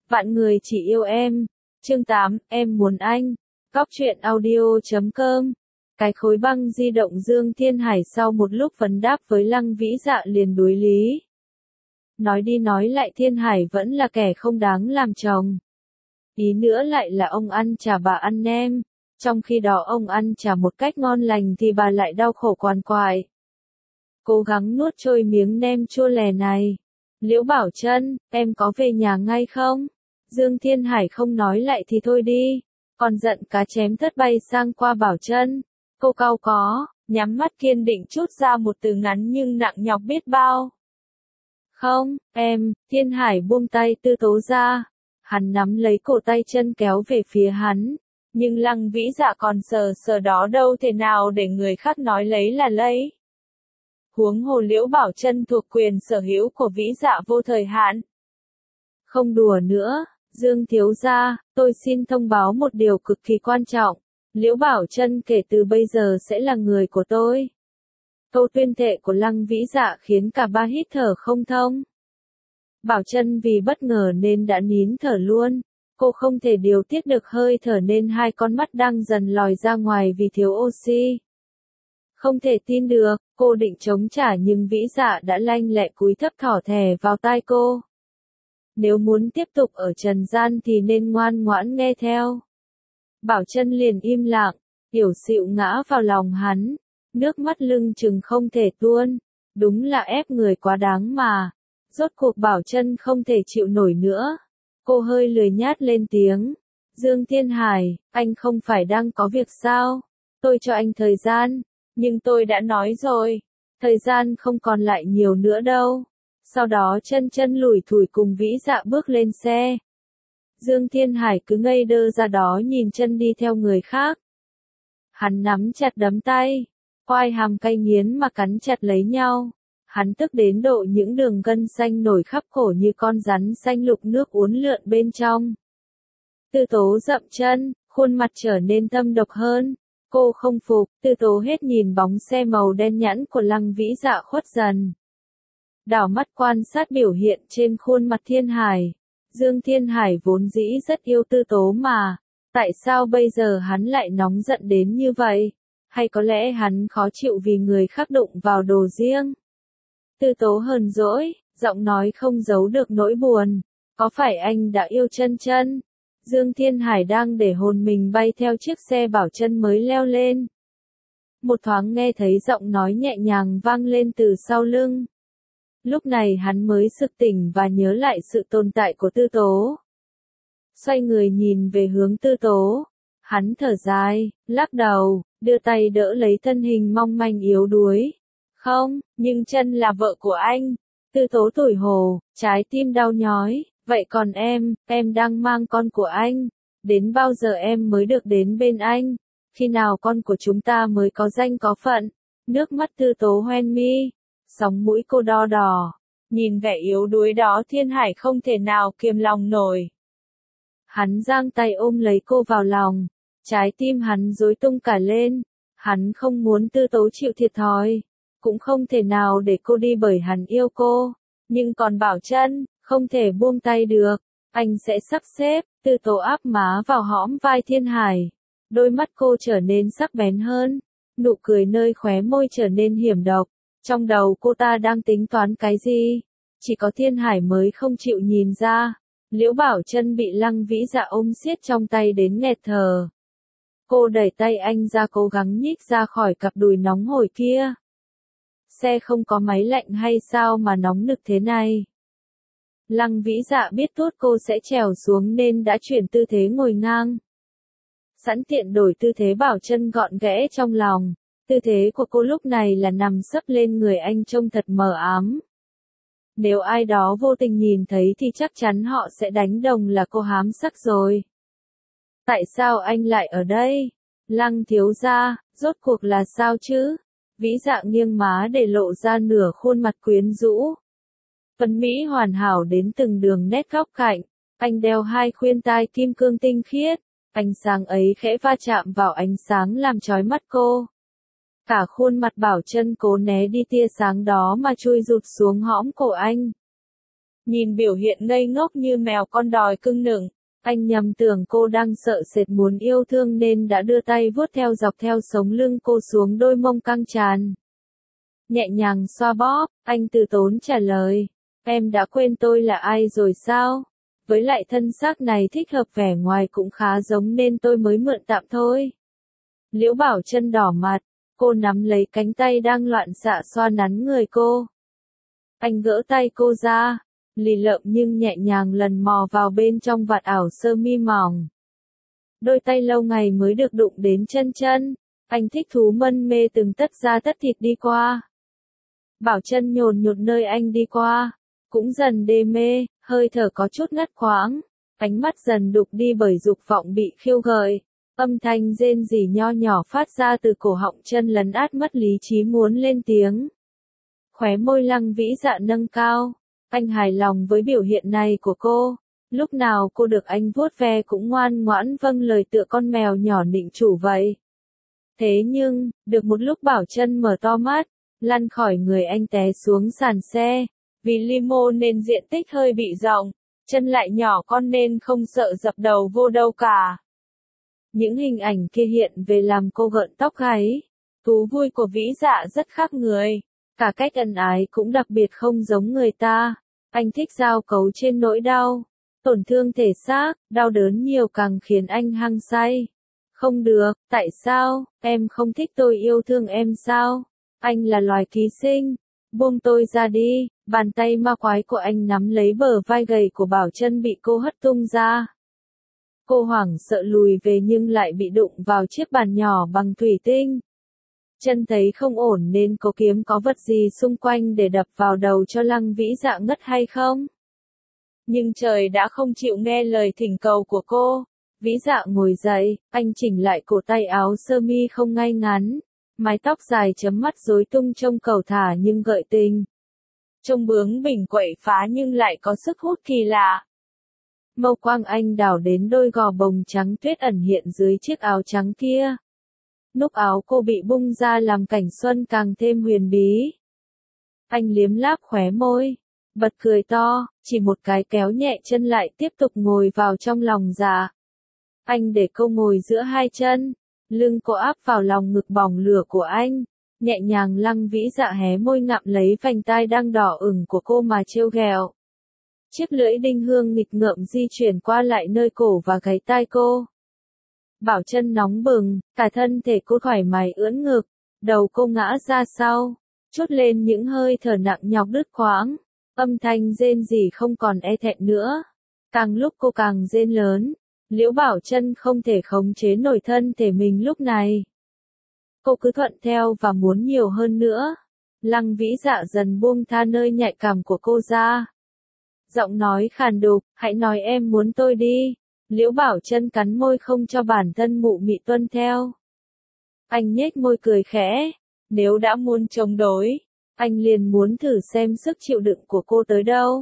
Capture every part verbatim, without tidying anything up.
Vạn người chỉ yêu em. Chương tám, em muốn anh. Cóc truyện audio chấm com. Cái khối băng di động Dương Thiên Hải sau một lúc vấn đáp với Lăng Vĩ Dạ liền đuối lý. Nói đi nói lại Thiên Hải vẫn là kẻ không đáng làm chồng. Ý nữa lại là ông ăn chả bà ăn nem. Trong khi đó ông ăn chả một cách ngon lành thì bà lại đau khổ quằn quại. Cố gắng nuốt trôi miếng nem chua lè này. Liễu Bảo Trân, em có về nhà ngay không? Dương Thiên Hải không nói lại thì thôi đi. Còn giận cá chém thất bay sang qua Bảo Trân. Cô cau có, nhắm mắt kiên định chút ra một từ ngắn nhưng nặng nhọc biết bao. Không, em, Thiên Hải buông tay Tư Tố ra. Hắn nắm lấy cổ tay chân kéo về phía hắn. Nhưng Lăng Vĩ Dạ còn sờ sờ đó đâu thể nào để người khác nói lấy là lấy. Huống hồ Liễu Bảo Trân thuộc quyền sở hữu của Vĩ Dạ vô thời hạn. Không đùa nữa, Dương thiếu gia, tôi xin thông báo một điều cực kỳ quan trọng. Liễu Bảo Trân kể từ bây giờ sẽ là người của tôi. Câu tuyên thệ của Lăng Vĩ Dạ khiến cả ba hít thở không thông. Bảo Trân vì bất ngờ nên đã nín thở luôn. Cô không thể điều tiết được hơi thở nên hai con mắt đang dần lòi ra ngoài vì thiếu oxy. Không thể tin được, cô định chống trả nhưng Vĩ Dạ đã lanh lẹ cúi thấp thỏ thẻ vào tai cô. Nếu muốn tiếp tục ở trần gian thì nên ngoan ngoãn nghe theo. Bảo Trân liền im lặng, yểu xịu ngã vào lòng hắn, nước mắt lưng chừng không thể tuôn, đúng là ép người quá đáng mà. Rốt cuộc Bảo Trân không thể chịu nổi nữa. Cô hơi lười nhát lên tiếng. Dương Thiên Hải, anh không phải đang có việc sao? Tôi cho anh thời gian, nhưng tôi đã nói rồi, thời gian không còn lại nhiều nữa đâu. Sau đó chân chân lủi thủi cùng Vĩ Dạ bước lên xe. Dương Thiên Hải cứ ngây đơ ra đó nhìn chân đi theo người khác. Hắn nắm chặt đấm tay, quai hàm cay nghiến mà cắn chặt lấy nhau. Hắn tức đến độ những đường gân xanh nổi khắp cổ như con rắn xanh lục nước uốn lượn bên trong. Tư Tố dậm chân, khuôn mặt trở nên thâm độc hơn. Cô không phục, Tư Tố hết nhìn bóng xe màu đen nhẵn của Lăng Vĩ Dạ khuất dần. Đảo mắt quan sát biểu hiện trên khuôn mặt Thiên Hải. Dương Thiên Hải vốn dĩ rất yêu Tư Tố mà. Tại sao bây giờ hắn lại nóng giận đến như vậy? Hay có lẽ hắn khó chịu vì người khác đụng vào đồ riêng? Tư Tố hờn dỗi, giọng nói không giấu được nỗi buồn. Có phải anh đã yêu Chân Chân? Dương Thiên Hải đang để hồn mình bay theo chiếc xe Bảo Trân mới leo lên. Một thoáng nghe thấy giọng nói nhẹ nhàng vang lên từ sau lưng. Lúc này hắn mới sực tỉnh và nhớ lại sự tồn tại của Tư Tố. Xoay người nhìn về hướng Tư Tố. Hắn thở dài, lắc đầu, đưa tay đỡ lấy thân hình mong manh yếu đuối. Không, nhưng Chân là vợ của anh. Tư Tố tủi hổ, trái tim đau nhói. Vậy còn em, em đang mang con của anh. Đến bao giờ em mới được đến bên anh? Khi nào con của chúng ta mới có danh có phận? Nước mắt Tư Tố hoen mi. Sóng mũi cô đo đỏ. Nhìn vẻ yếu đuối đó Thiên Hải không thể nào kiềm lòng nổi. Hắn giang tay ôm lấy cô vào lòng. Trái tim hắn rối tung cả lên. Hắn không muốn Tư Tố chịu thiệt thòi. Cũng không thể nào để cô đi bởi hắn yêu cô. Nhưng còn Bảo Trân, không thể buông tay được. Anh sẽ sắp xếp. Tư Tố áp má vào hõm vai Thiên Hải. Đôi mắt cô trở nên sắc bén hơn. Nụ cười nơi khóe môi trở nên hiểm độc. Trong đầu cô ta đang tính toán cái gì? Chỉ có Thiên Hải mới không chịu nhìn ra. Liễu Bảo Trân bị Lăng Vĩ Dạ ôm siết trong tay đến nghẹt thở. Cô đẩy tay anh ra cố gắng nhích ra khỏi cặp đùi nóng hổi kia. Xe không có máy lạnh hay sao mà nóng nực thế này? Lăng Vĩ Dạ biết tốt cô sẽ trèo xuống nên đã chuyển tư thế ngồi ngang. Sẵn tiện đổi tư thế Bảo Trân gọn ghẽ trong lòng. Tư thế của cô lúc này là nằm sấp lên người anh trông thật mờ ám. Nếu ai đó vô tình nhìn thấy thì chắc chắn họ sẽ đánh đồng là cô hám sắc rồi. Tại sao anh lại ở đây? Lăng thiếu gia, rốt cuộc là sao chứ? Vĩ Dạ nghiêng má để lộ ra nửa khuôn mặt quyến rũ. Phấn mỹ hoàn hảo đến từng đường nét góc cạnh. Anh đeo hai khuyên tai kim cương tinh khiết. Ánh sáng ấy khẽ va chạm vào ánh sáng làm chói mắt cô. Cả khuôn mặt Bảo Trân cố né đi tia sáng đó mà chui rụt xuống hõm cổ anh. Nhìn biểu hiện ngây ngốc như mèo con đòi cưng nựng, anh nhầm tưởng cô đang sợ sệt muốn yêu thương nên đã đưa tay vuốt theo dọc theo sống lưng cô xuống đôi mông căng tràn. Nhẹ nhàng xoa bóp, anh từ tốn trả lời, em đã quên tôi là ai rồi sao? Với lại thân xác này thích hợp vẻ ngoài cũng khá giống nên tôi mới mượn tạm thôi. Liễu Bảo Trân đỏ mặt, cô nắm lấy cánh tay đang loạn xạ xoa nắn người cô. Anh gỡ tay cô ra, lì lợm nhưng nhẹ nhàng lần mò vào bên trong vạt áo sơ mi mỏng. Đôi tay lâu ngày mới được đụng đến chân chân, anh thích thú mân mê từng tấc da tất thịt đi qua. Bảo Trân nhồn nhột nơi anh đi qua, cũng dần đê mê, hơi thở có chút ngắt quãng, ánh mắt dần đục đi bởi dục vọng bị khiêu gợi, âm thanh rên rỉ nho nhỏ phát ra từ cổ họng Trân lấn át mất lý trí muốn lên tiếng. Khóe môi Lăng Vĩ Dạ nâng cao, anh hài lòng với biểu hiện này của cô, lúc nào cô được anh vuốt ve cũng ngoan ngoãn vâng lời tựa con mèo nhỏ nịnh chủ vậy. Thế nhưng, được một lúc Bảo Trân mở to mắt, lăn khỏi người anh té xuống sàn xe, vì limo nên diện tích hơi bị rộng, chân lại nhỏ con nên không sợ dập đầu vô đâu cả. Những hình ảnh kia hiện về làm cô gợn tóc gáy, thú vui của Vĩ Dạ rất khác người, cả cách ân ái cũng đặc biệt không giống người ta, anh thích giao cấu trên nỗi đau, tổn thương thể xác, đau đớn nhiều càng khiến anh hăng say. Không được, tại sao, em không thích tôi yêu thương em sao? Anh là loài ký sinh, buông tôi ra đi, bàn tay ma quái của anh nắm lấy bờ vai gầy của Bảo Trân bị cô hất tung ra. Cô hoảng sợ lùi về nhưng lại bị đụng vào chiếc bàn nhỏ bằng thủy tinh. Trân thấy không ổn nên cô kiếm có vật gì xung quanh để đập vào đầu cho Lăng Vĩ Dạ ngất hay không. Nhưng trời đã không chịu nghe lời thỉnh cầu của cô. Vĩ Dạ ngồi dậy, anh chỉnh lại cổ tay áo sơ mi không ngay ngắn, mái tóc dài chấm mắt rối tung trông cầu thả nhưng gợi tình. Trông bướng bỉnh quậy phá nhưng lại có sức hút kỳ lạ. Mâu quang anh đảo đến đôi gò bồng trắng tuyết ẩn hiện dưới chiếc áo trắng kia. Nút áo cô bị bung ra làm cảnh xuân càng thêm huyền bí. Anh liếm láp khóe môi, bật cười to, chỉ một cái kéo nhẹ chân lại tiếp tục ngồi vào trong lòng dạ. Anh để cô ngồi giữa hai chân, lưng cô áp vào lòng ngực bỏng lửa của anh, nhẹ nhàng. Lăng Vĩ Dạ hé môi ngậm lấy vành tai đang đỏ ửng của cô mà trêu ghẹo. Chiếc lưỡi đinh hương nghịch ngợm di chuyển qua lại nơi cổ và gáy tai cô. Bảo Trân nóng bừng, cả thân thể cô thoải mái ưỡn ngực, đầu cô ngã ra sau, trút lên những hơi thở nặng nhọc đứt quãng, âm thanh rên rỉ không còn e thẹn nữa. Càng lúc cô càng rên lớn, Liễu Bảo Trân không thể khống chế nổi thân thể mình lúc này. Cô cứ thuận theo và muốn nhiều hơn nữa. Lăng Vĩ Dạ dần buông tha nơi nhạy cảm của cô ra. Giọng nói khàn đục, hãy nói em muốn tôi đi. Liễu Bảo Trân cắn môi không cho bản thân mụ mị tuân theo. Anh nhếch môi cười khẽ, nếu đã muốn chống đối, anh liền muốn thử xem sức chịu đựng của cô tới đâu.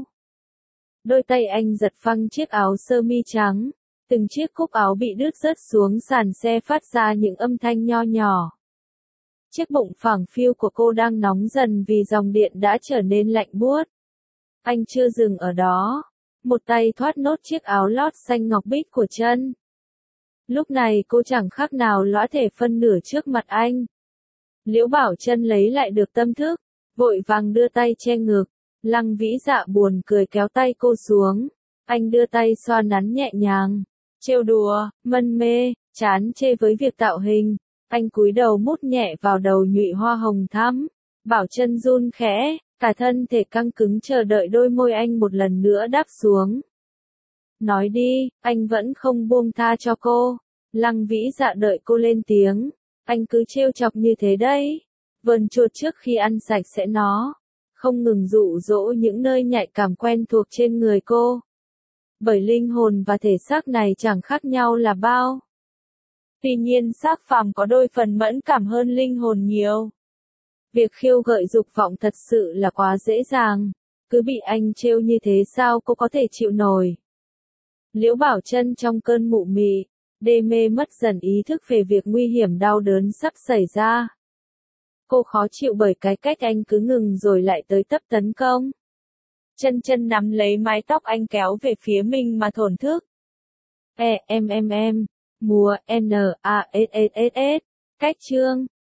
Đôi tay anh giật phăng chiếc áo sơ mi trắng, từng chiếc cúc áo bị đứt rớt xuống sàn xe phát ra những âm thanh nho nhỏ. Chiếc bụng phẳng phiu của cô đang nóng dần vì dòng điện đã trở nên lạnh buốt. Anh chưa dừng ở đó. Một tay thoát nốt chiếc áo lót xanh ngọc bích của Trân. Lúc này cô chẳng khác nào lõa thể phân nửa trước mặt anh. Liễu Bảo Trân lấy lại được tâm thức, vội vàng đưa tay che ngực. Lăng Vĩ Dạ buồn cười kéo tay cô xuống. Anh đưa tay xoa nắn nhẹ nhàng, trêu đùa, mân mê, chán chê với việc tạo hình. Anh cúi đầu mút nhẹ vào đầu nhụy hoa hồng thắm. Bảo Trân run khẽ, cả thân thể căng cứng chờ đợi đôi môi anh một lần nữa đáp xuống. Nói đi, anh vẫn không buông tha cho cô. Lăng Vĩ Dạ đợi cô lên tiếng. Anh cứ trêu chọc như thế đấy. Vườn chuột trước khi ăn sạch sẽ nó. Không ngừng dụ dỗ những nơi nhạy cảm quen thuộc trên người cô. Bởi linh hồn và thể xác này chẳng khác nhau là bao. Tuy nhiên xác phàm có đôi phần mẫn cảm hơn linh hồn nhiều. Việc khiêu gợi dục vọng thật sự là quá dễ dàng. Cứ bị anh trêu như thế sao cô có thể chịu nổi. Liễu Bảo Trân trong cơn mụ mị, đê mê mất dần ý thức về việc nguy hiểm đau đớn sắp xảy ra. Cô khó chịu bởi cái cách anh cứ ngừng rồi lại tới tấp tấn công. Chân chân nắm lấy mái tóc anh kéo về phía mình mà thổn thức. E em em em, mùa, N, A, S S S S, cách chương.